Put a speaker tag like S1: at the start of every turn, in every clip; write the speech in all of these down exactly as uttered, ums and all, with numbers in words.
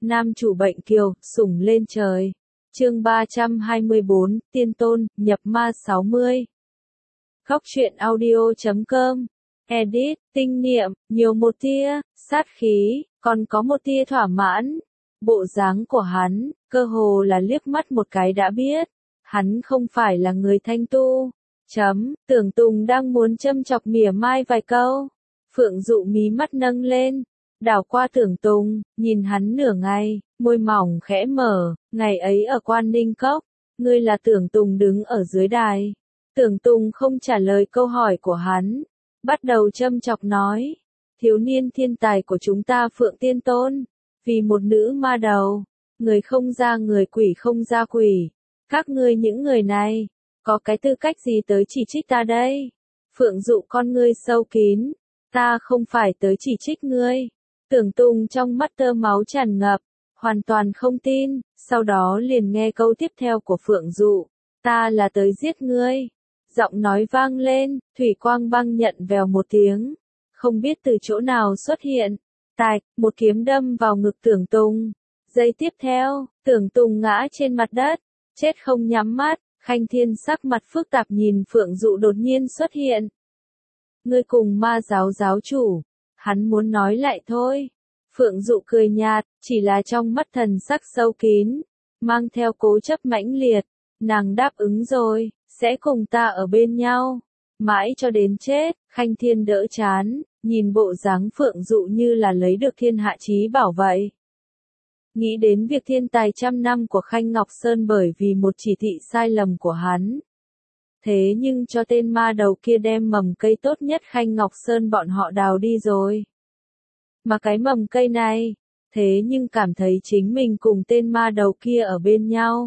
S1: Nam chủ bệnh kiều, sủng lên trời. Chương ba trăm hai mươi bốn, Tiên Tôn, nhập ma sáu mươi. Góc truyện audio chấm com. Edit, tinh niệm, nhiều một tia, sát khí, còn có một tia thỏa mãn. Bộ dáng của hắn, cơ hồ là liếc mắt một cái đã biết. Hắn không phải là người thanh tu. Chấm, Tưởng Tùng đang muốn châm chọc mỉa mai vài câu. Phượng Dụ mí mắt nâng lên. Đảo qua Tưởng Tùng, nhìn hắn nửa ngày, môi mỏng khẽ mở, ngày ấy ở Quan Ninh Cốc, ngươi là Tưởng Tùng đứng ở dưới đài. Tưởng Tùng không trả lời câu hỏi của hắn, bắt đầu châm chọc nói, thiếu niên thiên tài của chúng ta Phượng Tiên Tôn, vì một nữ ma đầu, người không ra người quỷ không ra quỷ, các ngươi những người này, có cái tư cách gì tới chỉ trích ta đây? Phượng Dụ con ngươi sâu kín, ta không phải tới chỉ trích ngươi. Tưởng Tùng trong mắt tơ máu tràn ngập, hoàn toàn không tin, sau đó liền nghe câu tiếp theo của Phượng Dụ, ta là tới giết ngươi. Giọng nói vang lên, thủy quang băng nhận vèo một tiếng, không biết từ chỗ nào xuất hiện, tạch, một kiếm đâm vào ngực Tưởng Tùng. Giây tiếp theo, Tưởng Tùng ngã trên mặt đất, chết không nhắm mắt, Khanh Thiên sắc mặt phức tạp nhìn Phượng Dụ đột nhiên xuất hiện. Ngươi cùng ma giáo giáo chủ. Hắn muốn nói lại thôi. Phượng Dụ cười nhạt, chỉ là trong mắt thần sắc sâu kín, mang theo cố chấp mãnh liệt, nàng đáp ứng rồi, sẽ cùng ta ở bên nhau, mãi cho đến chết. Khanh Thiên đỡ chán, nhìn bộ dáng Phượng Dụ như là lấy được thiên hạ chí bảo vậy. Nghĩ đến việc thiên tài trăm năm của Khanh Ngọc Sơn bởi vì một chỉ thị sai lầm của hắn. Thế nhưng cho tên ma đầu kia đem mầm cây tốt nhất Khanh Ngọc Sơn bọn họ đào đi rồi. Mà cái mầm cây này, thế nhưng cảm thấy chính mình cùng tên ma đầu kia ở bên nhau.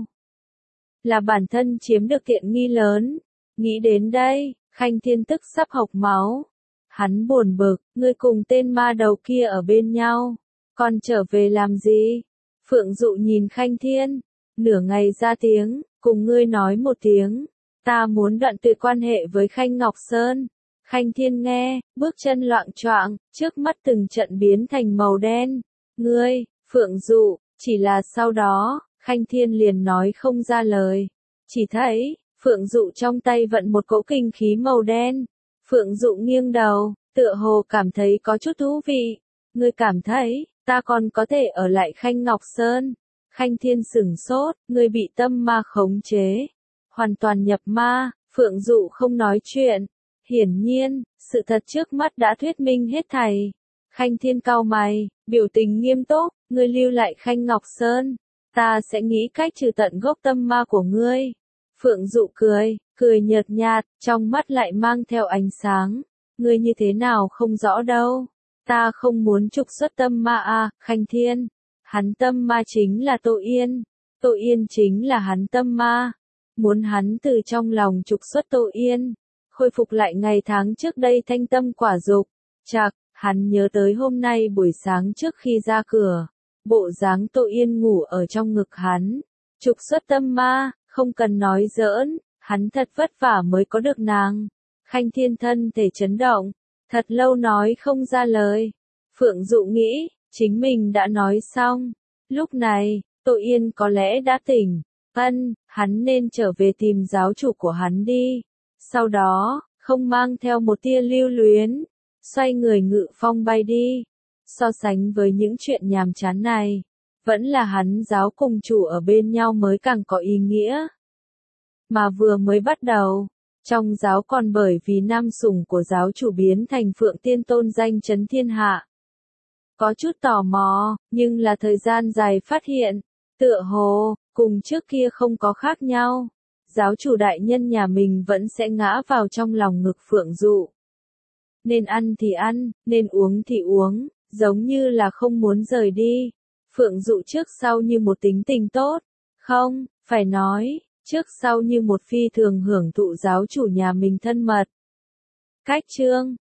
S1: Là bản thân chiếm được tiện nghi lớn. Nghĩ đến đây, Khanh Thiên tức sắp hộc máu. Hắn buồn bực, ngươi cùng tên ma đầu kia ở bên nhau. Còn trở về làm gì? Phượng Dụ nhìn Khanh Thiên, nửa ngày ra tiếng, cùng ngươi nói một tiếng. Ta muốn đoạn tuyệt quan hệ với Khanh Ngọc Sơn. Khanh Thiên nghe, bước chân loạng choạng, trước mắt từng trận biến thành màu đen. Ngươi, Phượng Dụ, chỉ là sau đó, Khanh Thiên liền nói không ra lời. Chỉ thấy, Phượng Dụ trong tay vận một cỗ kinh khí màu đen. Phượng Dụ nghiêng đầu, tựa hồ cảm thấy có chút thú vị. Ngươi cảm thấy, ta còn có thể ở lại Khanh Ngọc Sơn. Khanh Thiên sửng sốt, ngươi bị tâm ma khống chế. Hoàn toàn nhập ma, Phượng Dụ không nói chuyện. Hiển nhiên, sự thật trước mắt đã thuyết minh hết thảy. Khanh Thiên cau mày, biểu tình nghiêm túc, ngươi lưu lại Khanh Ngọc Sơn. Ta sẽ nghĩ cách trừ tận gốc tâm ma của ngươi. Phượng Dụ cười, cười nhợt nhạt, trong mắt lại mang theo ánh sáng. Ngươi như thế nào không rõ đâu. Ta không muốn trục xuất tâm ma à, Khanh Thiên. Hắn tâm ma chính là Tô Yên. Tô Yên chính là hắn tâm ma. Muốn hắn từ trong lòng trục xuất Tô Yên, khôi phục lại ngày tháng trước đây thanh tâm quả dục. Chạc, hắn nhớ tới hôm nay buổi sáng trước khi ra cửa, bộ dáng Tô Yên ngủ ở trong ngực hắn. Trục xuất tâm ma, không cần nói giỡn, hắn thật vất vả mới có được nàng. Khanh Thiên thân thể chấn động, thật lâu nói không ra lời. Phượng Dụ nghĩ, chính mình đã nói xong. Lúc này, Tô Yên có lẽ đã tỉnh. Ân, hắn nên trở về tìm giáo chủ của hắn đi. Sau đó, không mang theo một tia lưu luyến, xoay người ngự phong bay đi. So sánh với những chuyện nhàm chán này, vẫn là hắn giáo cùng chủ ở bên nhau mới càng có ý nghĩa. Mà vừa mới bắt đầu, trong giáo còn bởi vì nam sủng của giáo chủ biến thành Phượng Tiên Tôn danh chấn thiên hạ. Có chút tò mò, nhưng là thời gian dài phát hiện, tựa hồ, cùng trước kia không có khác nhau. Giáo chủ đại nhân nhà mình vẫn sẽ ngã vào trong lòng ngực Phượng Dụ. Nên ăn thì ăn, nên uống thì uống, giống như là không muốn rời đi. Phượng Dụ trước sau như một tính tình tốt. Không, phải nói, trước sau như một phi thường hưởng thụ giáo chủ nhà mình thân mật. Cách chương